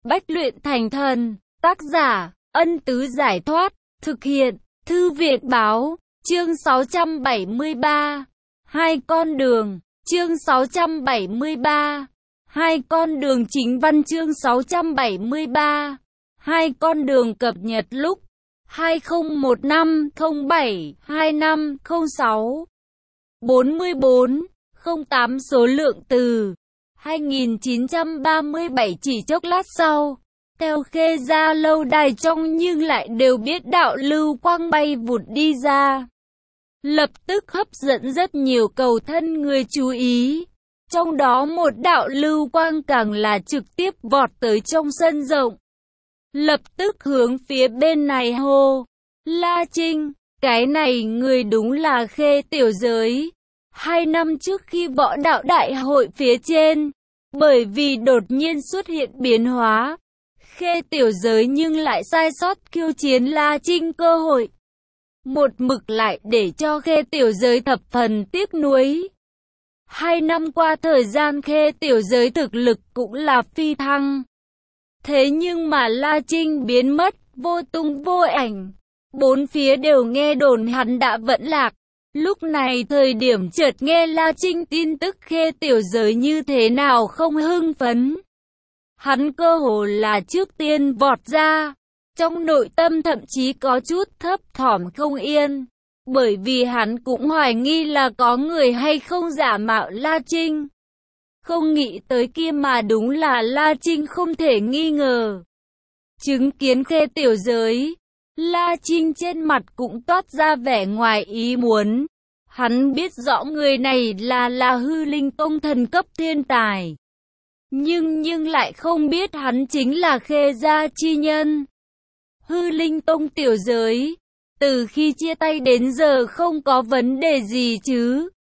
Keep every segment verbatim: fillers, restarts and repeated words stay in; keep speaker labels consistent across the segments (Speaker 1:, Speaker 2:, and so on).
Speaker 1: Bách luyện thành thần. Tác giả, Ân Tứ Giải Thoát. Thực hiện, Thư viện Báo. Chương sáu trăm bảy mươi ba. Hai con đường. Chương sáu trăm bảy mươi ba. Hai con đường chính văn. Chương sáu trăm bảy mươi ba. Hai con đường cập nhật lúc hai không một năm không bảy hai năm không sáu. bốn mươi bốn, không tám số lượng từ hai nghìn chín trăm ba mươi bảy. Chỉ chốc lát sau, theo Khê Gia lâu đài trong nhưng lại đều biết đạo lưu quang bay vụt đi ra, lập tức hấp dẫn rất nhiều cầu thân người chú ý. Trong đó một đạo lưu quang càng là trực tiếp vọt tới trong sân rộng, lập tức hướng phía bên này hô: La Trinh, cái này người đúng là Khê tiểu giới. Hai năm trước khi võ đạo đại hội phía trên, bởi vì đột nhiên xuất hiện biến hóa, Khê tiểu giới nhưng lại sai sót khiêu chiến La Trinh cơ hội. Một mực lại để cho Khê tiểu giới thập phần tiếc nuối. Hai năm qua thời gian Khê tiểu giới thực lực cũng là phi thăng. Thế nhưng mà La Trinh biến mất, vô tung vô ảnh. Bốn phía đều nghe đồn hắn đã vẫn lạc. Lúc này thời điểm chợt nghe La Trinh tin tức Khê tiểu giới như thế nào không hưng phấn. Hắn cơ hồ là trước tiên vọt ra. Trong nội tâm thậm chí có chút thấp thỏm không yên. Bởi vì hắn cũng hoài nghi là có người hay không giả mạo La Trinh. Không nghĩ tới kia mà đúng là La Trinh không thể nghi ngờ. Chứng kiến Khê tiểu giới, La Trinh trên mặt cũng toát ra vẻ ngoài ý muốn. Hắn biết rõ người này là là Hư Linh Tông thần cấp thiên tài. Nhưng nhưng lại không biết hắn chính là Khê gia chi nhân. Hư Linh Tông tiểu giới, từ khi chia tay đến giờ không có vấn đề gì chứ?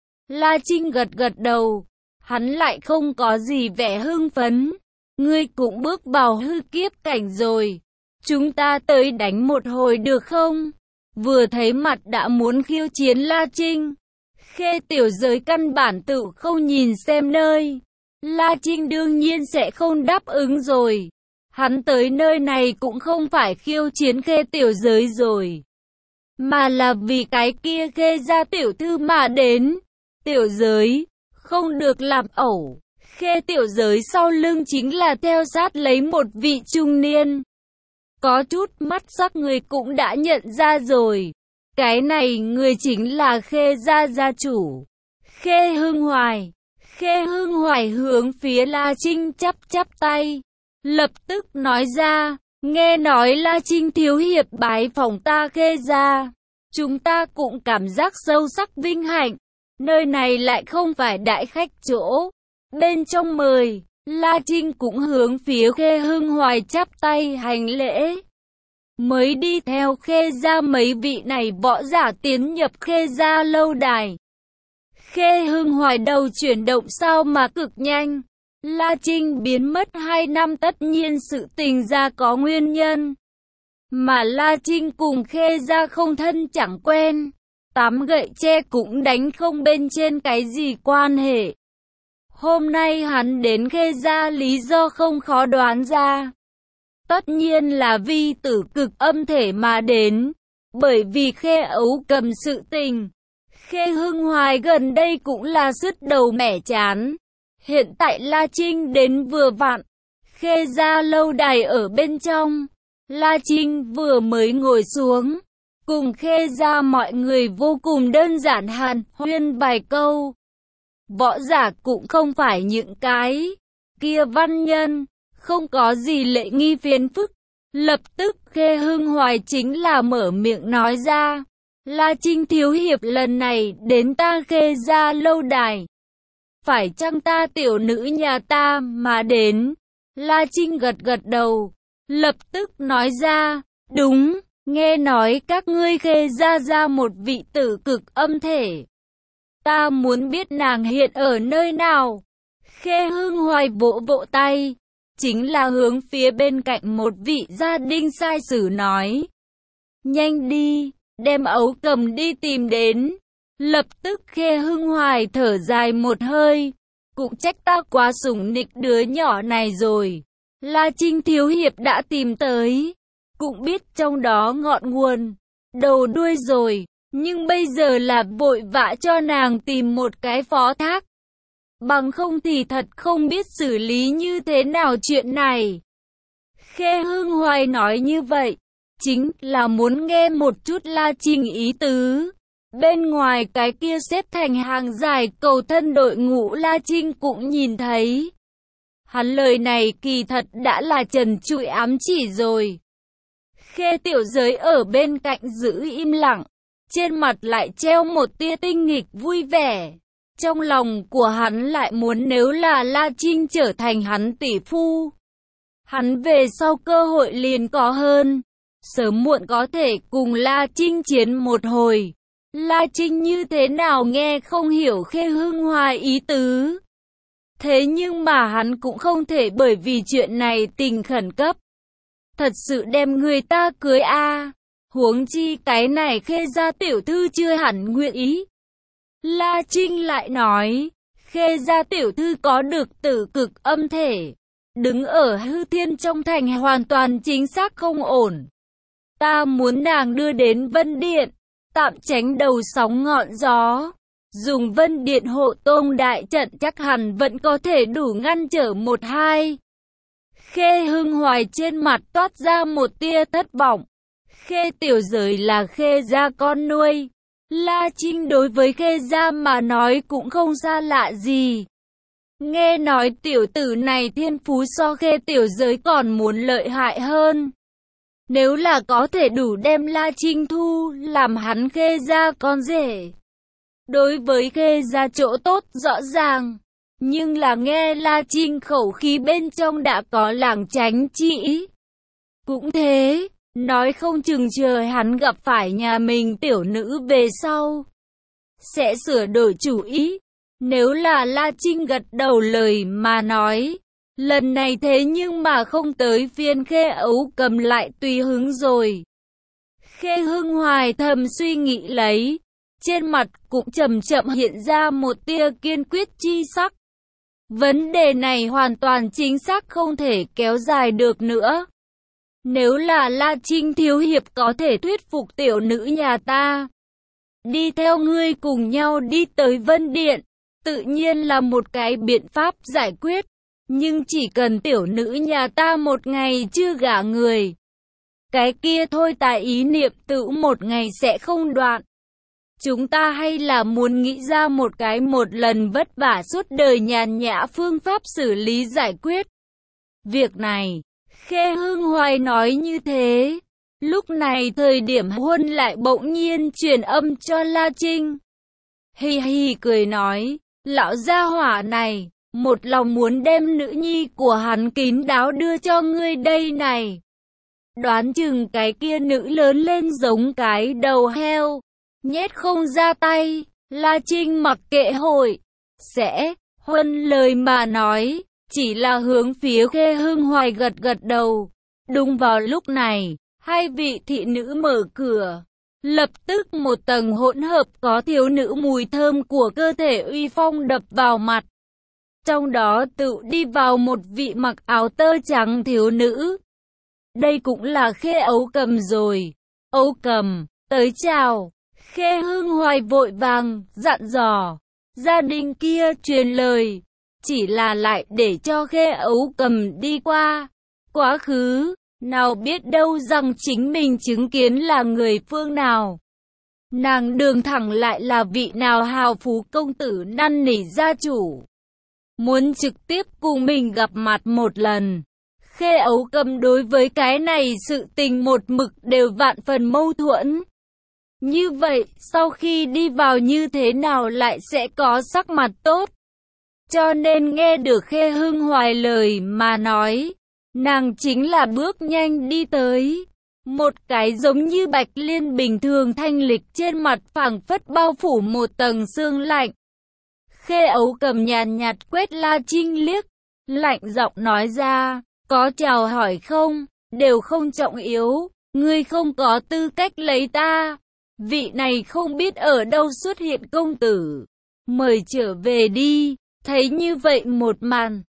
Speaker 1: La Trinh gật gật đầu. Hắn lại không có gì vẻ hưng phấn. Ngươi cũng bước vào hư kiếp cảnh rồi. Chúng ta tới đánh một hồi được không? Vừa thấy mặt đã muốn khiêu chiến La Trinh. Khê tiểu giới căn bản tự không nhìn xem nơi. La Trinh đương nhiên sẽ không đáp ứng rồi. Hắn tới nơi này cũng không phải khiêu chiến Khê tiểu giới rồi, mà là vì cái kia Khê gia tiểu thư mà đến. Tiểu giới, không được làm ẩu. Khê tiểu giới sau lưng chính là theo sát lấy một vị trung niên. Có chút mắt sắc người cũng đã nhận ra rồi. Cái này người chính là Khê gia gia chủ, Khê Hưng Hoài. Khê Hưng Hoài hướng phía La Trinh chắp chắp tay, lập tức nói ra: nghe nói La Trinh thiếu hiệp bái phỏng ta Khê gia, chúng ta cũng cảm giác sâu sắc vinh hạnh. Nơi này lại không phải đại khách chỗ, bên trong mời. La Trinh cũng hướng phía Khê Hưng Hoài chắp tay hành lễ, mới đi theo Khê gia mấy vị này võ giả tiến nhập Khê gia lâu đài. Khê Hưng Hoài đầu chuyển động sao mà cực nhanh. La Trinh biến mất hai năm tất nhiên sự tình ra có nguyên nhân, mà La Trinh cùng Khê gia không thân chẳng quen, tám gậy tre cũng đánh không bên trên cái gì quan hệ. Hôm nay hắn đến Khê gia lý do không khó đoán ra. Tất nhiên là vi tử cực âm thể mà đến, bởi vì Khê ấu cầm sự tình. Khê Hưng Hoài gần đây cũng là sứt đầu mẻ chán. Hiện tại La Trinh đến vừa vặn. Khê gia lâu đài ở bên trong. La Trinh vừa mới ngồi xuống, cùng Khê gia mọi người vô cùng đơn giản hàn huyên vài câu. Võ giả cũng không phải những cái kia văn nhân, không có gì lễ nghi phiền phức. Lập tức Khê Hưng Hoài chính là mở miệng nói ra: La Trinh thiếu hiệp lần này đến ta Khê gia lâu đài, phải chăng ta tiểu nữ nhà ta mà đến? La Trinh gật gật đầu, lập tức nói ra: đúng, nghe nói các ngươi Khê gia ra một vị tử cực âm thể. Ta muốn biết nàng hiện ở nơi nào. Khê Hưng Hoài vỗ vỗ tay, chính là hướng phía bên cạnh một vị gia đình sai sử nói: nhanh đi, đem ấu cầm đi tìm đến. Lập tức Khê Hưng Hoài thở dài một hơi, cũng trách ta quá sủng nịch đứa nhỏ này rồi. La Trinh thiếu hiệp đã tìm tới, cũng biết trong đó ngọn nguồn, đầu đuôi rồi, nhưng bây giờ là vội vã cho nàng tìm một cái phó thác. Bằng không thì thật không biết xử lý như thế nào chuyện này. Khê Hưng Hoài nói như vậy, chính là muốn nghe một chút La Trinh ý tứ. Bên ngoài cái kia xếp thành hàng dài cầu thân đội ngũ La Trinh cũng nhìn thấy. Hắn lời này kỳ thật đã là trần trụi ám chỉ rồi. Khê Tiểu Giới ở bên cạnh giữ im lặng, trên mặt lại treo một tia tinh nghịch vui vẻ. Trong lòng của hắn lại muốn nếu là La Trinh trở thành hắn tỷ phu, hắn về sau cơ hội liền có hơn, sớm muộn có thể cùng La Trinh chiến một hồi. La Trinh như thế nào nghe không hiểu Khê Hưng Hoài ý tứ. Thế nhưng mà hắn cũng không thể bởi vì chuyện này tình khẩn cấp thật sự đem người ta cưới a à. Huống chi cái này Khê gia tiểu thư chưa hẳn nguyện ý. La Trinh lại nói, Khê gia tiểu thư có được tử cực âm thể, đứng ở hư thiên trong thành hoàn toàn chính xác không ổn. Ta muốn nàng đưa đến Vân Điện, tạm tránh đầu sóng ngọn gió. Dùng Vân Điện hộ tông đại trận chắc hẳn vẫn có thể đủ ngăn trở một hai. Khê Hưng Hoài trên mặt toát ra một tia thất vọng. Khê Tiểu Giới là Khê gia con nuôi. La Trinh đối với Khê gia mà nói cũng không xa lạ gì. Nghe nói tiểu tử này thiên phú so Khê Tiểu Giới còn muốn lợi hại hơn. Nếu là có thể đủ đem La Trinh thu làm hắn Khê gia con rể, đối với Khê gia chỗ tốt rõ ràng. Nhưng là nghe La Trinh khẩu khí bên trong đã có lảng tránh chi ý. Cũng thế, nói không chừng chờ hắn gặp phải nhà mình tiểu nữ về sau, sẽ sửa đổi chủ ý. Nếu là La Trinh gật đầu lời mà nói, lần này thế nhưng mà không tới phiên Khê Ấu Cầm lại tùy hứng rồi. Khê Hưng Hoài thầm suy nghĩ lấy, trên mặt cũng chậm chậm hiện ra một tia kiên quyết chi sắc. Vấn đề này hoàn toàn chính xác không thể kéo dài được nữa. Nếu là La Trinh thiếu hiệp có thể thuyết phục tiểu nữ nhà ta đi theo ngươi cùng nhau đi tới Vân Điện, tự nhiên là một cái biện pháp giải quyết. Nhưng chỉ cần tiểu nữ nhà ta một ngày chưa gả người, cái kia thôi tại ý niệm tự một ngày sẽ không đoạn. Chúng ta hay là muốn nghĩ ra một cái một lần vất vả suốt đời nhàn nhã phương pháp xử lý giải quyết việc này. Khê Hưng Hoài nói như thế. Lúc này thời điểm Huân lại bỗng nhiên truyền âm cho La Trinh. Hi hi cười nói, lão gia hỏa này, một lòng muốn đem nữ nhi của hắn kín đáo đưa cho ngươi đây này. Đoán chừng cái kia nữ lớn lên giống cái đầu heo, nhét không ra tay. La Trinh mặc kệ hội sẽ, Huân lời mà nói, chỉ là hướng phía Khê Hưng Hoài gật gật đầu. Đúng vào lúc này, hai vị thị nữ mở cửa. Lập tức một tầng hỗn hợp có thiếu nữ mùi thơm của cơ thể uy phong đập vào mặt. Trong đó tự đi vào một vị mặc áo tơ trắng thiếu nữ. Đây cũng là Khê Ấu Cầm rồi. Ấu Cầm, tới chào. Khê Hưng Hoài vội vàng, dặn dò. Gia đình kia truyền lời, chỉ là lại để cho Khê Ấu Cầm đi qua. Quá khứ, nào biết đâu rằng chính mình chứng kiến là người phương nào. Nàng đường thẳng lại là vị nào hào phú công tử năn nỉ gia chủ, muốn trực tiếp cùng mình gặp mặt một lần. Khê Ấu Cầm đối với cái này sự tình một mực đều vạn phần mâu thuẫn. Như vậy, sau khi đi vào như thế nào lại sẽ có sắc mặt tốt? Cho nên nghe được Khê Hưng Hoài lời mà nói, nàng chính là bước nhanh đi tới. Một cái giống như bạch liên bình thường thanh lịch trên mặt phảng phất bao phủ một tầng sương lạnh. Khê Ấu Cầm nhàn nhạt quét La Trinh liếc, lạnh giọng nói ra, có chào hỏi không, đều không trọng yếu, ngươi không có tư cách lấy ta. Vị này không biết ở đâu xuất hiện công tử, mời trở về đi. Thấy như vậy một màn,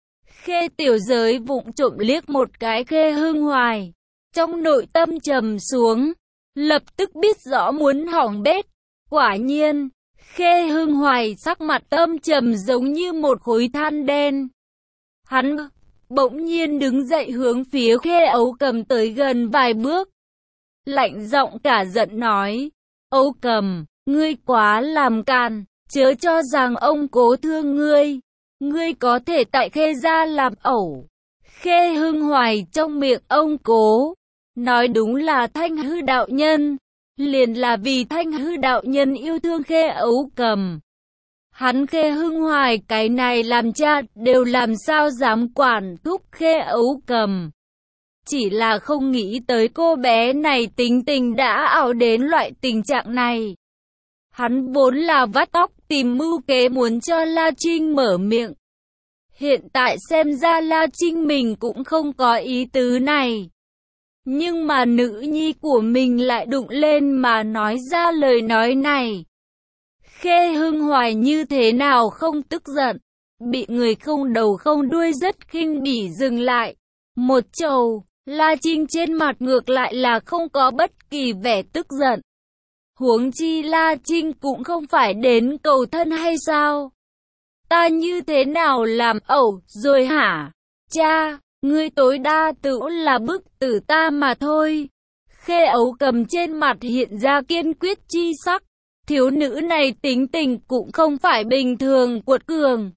Speaker 1: Khê Tiểu Giới vụng trộm liếc một cái Khê Hưng Hoài, trong nội tâm trầm xuống, lập tức biết rõ muốn hỏng bét. Quả nhiên, Khê Hưng Hoài sắc mặt âm trầm giống như một khối than đen. Hắn bỗng nhiên đứng dậy hướng phía Khê Ấu Cầm tới gần vài bước. Lạnh giọng cả giận nói, Ấu Cầm, ngươi quá làm càn, chớ cho rằng ông cố thương ngươi. Ngươi có thể tại Khê gia làm ẩu. Khê Hưng Hoài trong miệng ông cố, nói đúng là Thanh Hư đạo nhân. Liền là vì Thanh Hư đạo nhân yêu thương Khê Ấu Cầm. Hắn Khê Hưng Hoài cái này làm cha đều làm sao dám quản thúc Khê Ấu Cầm. Chỉ là không nghĩ tới cô bé này tính tình đã ảo đến loại tình trạng này. Hắn vốn là vắt óc tìm mưu kế muốn cho La Trinh mở miệng. Hiện tại xem ra La Trinh mình cũng không có ý tứ này. Nhưng mà nữ nhi của mình lại đụng lên mà nói ra lời nói này. Khê Hưng Hoài như thế nào không tức giận, bị người không đầu không đuôi rất khinh bỉ dừng lại. Một trầu, La Trinh trên mặt ngược lại là không có bất kỳ vẻ tức giận. Huống chi La Trinh cũng không phải đến cầu thân hay sao? Ta như thế nào làm ẩu rồi hả? Cha, ngươi tối đa tự là bức tử ta mà thôi. Khê Ấu Cầm trên mặt hiện ra kiên quyết chi sắc. Thiếu nữ này tính tình cũng không phải bình thường cuột cường.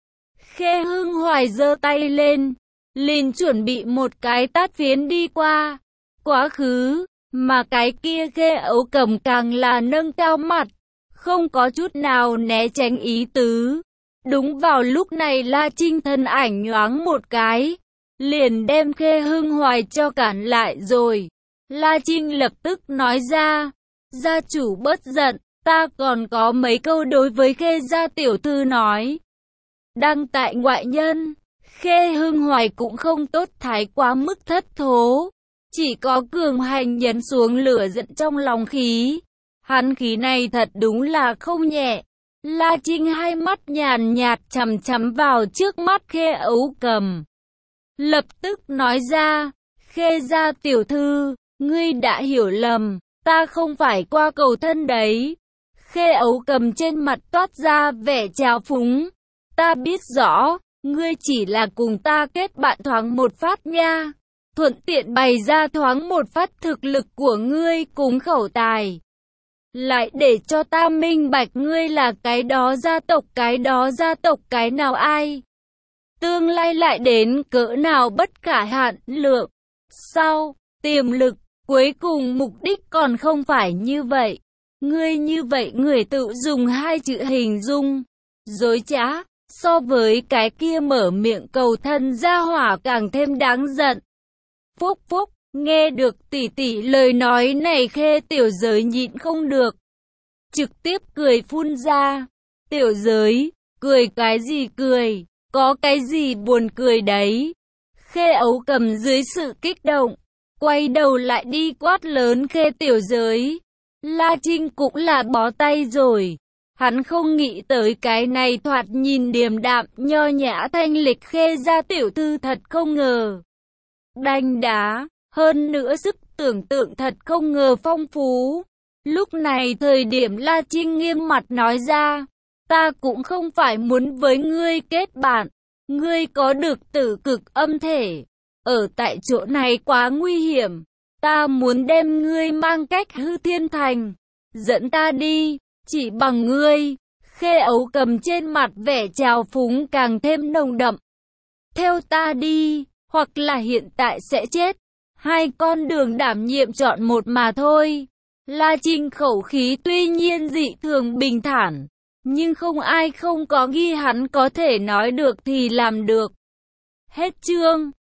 Speaker 1: Khê Hưng Hoài giơ tay lên, liền chuẩn bị một cái tát phiến đi qua. Quá khứ, mà cái kia Khê Ấu Cầm càng là nâng cao mặt, không có chút nào né tránh ý tứ. Đúng vào lúc này La Trinh thân ảnh nhoáng một cái, liền đem Khê Hưng Hoài cho cản lại rồi. La Trinh lập tức nói ra, gia chủ bớt giận, ta còn có mấy câu đối với Khê gia tiểu thư nói. Đăng tại ngoại nhân, Khê Hưng Hoài cũng không tốt thái quá mức thất thố, chỉ có cường hành nhấn xuống lửa giận trong lòng khí. Hắn khí này thật đúng là không nhẹ. La Trinh hai mắt nhàn nhạt chằm chằm vào trước mắt Khê Ấu Cầm. Lập tức nói ra, Khê gia tiểu thư, ngươi đã hiểu lầm, ta không phải qua cầu thân đấy. Khê Ấu Cầm trên mặt toát ra vẻ trào phúng. Ta biết rõ, ngươi chỉ là cùng ta kết bạn thoáng một phát nha. Thuận tiện bày ra thoáng một phát thực lực của ngươi cùng khẩu tài. Lại để cho ta minh bạch ngươi là cái đó gia tộc cái đó gia tộc cái nào ai. Tương lai lại đến cỡ nào bất khả hạn lượng. Sau, tiềm lực, cuối cùng mục đích còn không phải như vậy. Ngươi như vậy người tự dùng hai chữ hình dung. Dối trá, so với cái kia mở miệng cầu thân gia hỏa càng thêm đáng giận. Phúc phúc, nghe được tỷ tỷ lời nói này Khê Tiểu Giới nhịn không được. Trực tiếp cười phun ra. Tiểu Giới, cười cái gì cười, có cái gì buồn cười đấy. Khê Ấu Cầm dưới sự kích động, quay đầu lại đi quát lớn Khê Tiểu Giới. La Trinh cũng là bó tay rồi. Hắn không nghĩ tới cái này thoạt nhìn điềm đạm, nho nhã thanh lịch Khê gia tiểu thư thật không ngờ. Đanh đá, hơn nữa sức tưởng tượng thật không ngờ phong phú. Lúc này thời điểm La Trinh nghiêm mặt nói ra, ta cũng không phải muốn với ngươi kết bạn. Ngươi có được tử cực âm thể, ở tại chỗ này quá nguy hiểm. Ta muốn đem ngươi mang cách hư thiên thành, dẫn ta đi, chỉ bằng ngươi. Khê Ấu Cầm trên mặt vẻ trào phúng càng thêm nồng đậm. Theo ta đi, hoặc là hiện tại sẽ chết. Hai con đường đảm nhiệm chọn một mà thôi. La Trinh khẩu khí tuy nhiên dị thường bình thản, nhưng không ai không có nghi hắn có thể nói được thì làm được. Hết chương.